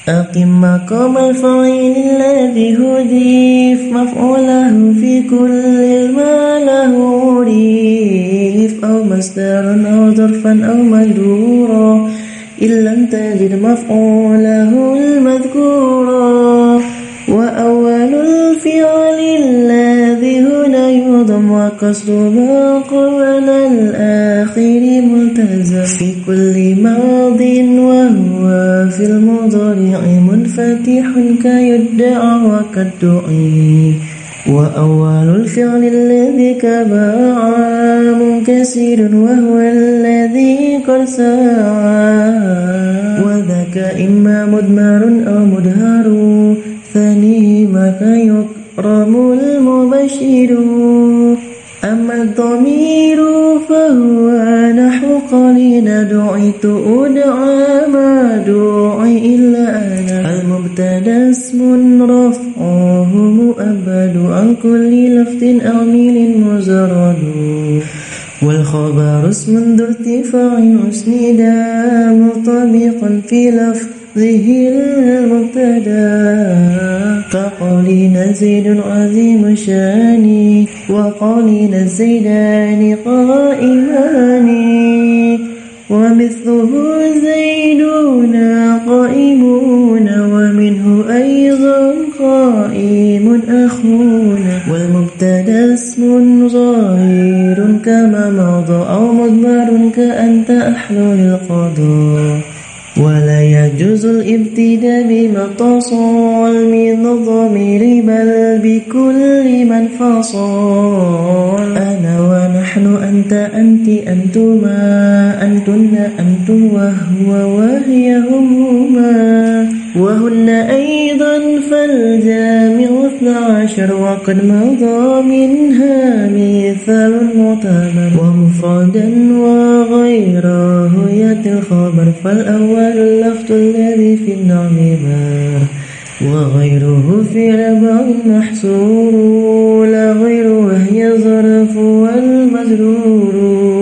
أقم مقام الفاعل الذي هدف مفعوله في كل ما له ريف أو مصدر أو ظرفا أو مجرورا إن لم تجد مفعوله المذكورا. وأول الفعل الذي هنا يضم وقصد ما قبل الآخر ملتزم في كل ماض وهو في المضارع منفتح كيدعى وقد دعي. وأول الفعل الذي كباع منكسر وهو الذي قد سعى وذاك إما مدمر أو مدهر ثانيهما كيكرم المبشر. أما الضمير فهو نحو قليل دعيت أدعى ما دعي إلا أنا. المبتدا اسم رفعه مؤبد عن كل لفظ أميل مزرد والخبر اسم ذو ارتفاع أسندا مطابقا في لفظه المبتدا كقولنا زيد عظيم شاني وقولنا زيدان قائمان ومثله زيدون قائمون ومنه أيضا قائم أخونا. والمبتدا اسم ظاهر كما مضى أو مضمر كأنت أحلو للقضاء. ولا يجوز الابتداء بما اتصل من الضمير بل بكل من فصل. أنا ونحن أنت أنت أنتما أنتن أنتم وهو وهي هما وهن أيضا فالجامع 12 وقد مضى منها مثال معتبر. ومفردا وغيره يأتي الخبر فالأول اللفظ الذي في النعم بار وغيره في ربع محصور لا غير وهي ظرف والمجرور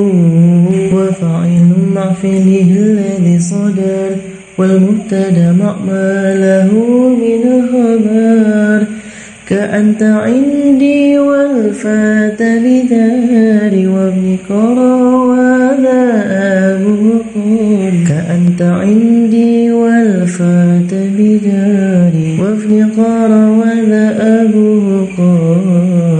وفاعل مع فعله الذي صدر والمبتدا مع ما له من خبر كأنت عندي والفات بداري وابن قرى وذا أبو قول. كأنت عندي والفات بداري وابن قرى وذا أبو قول.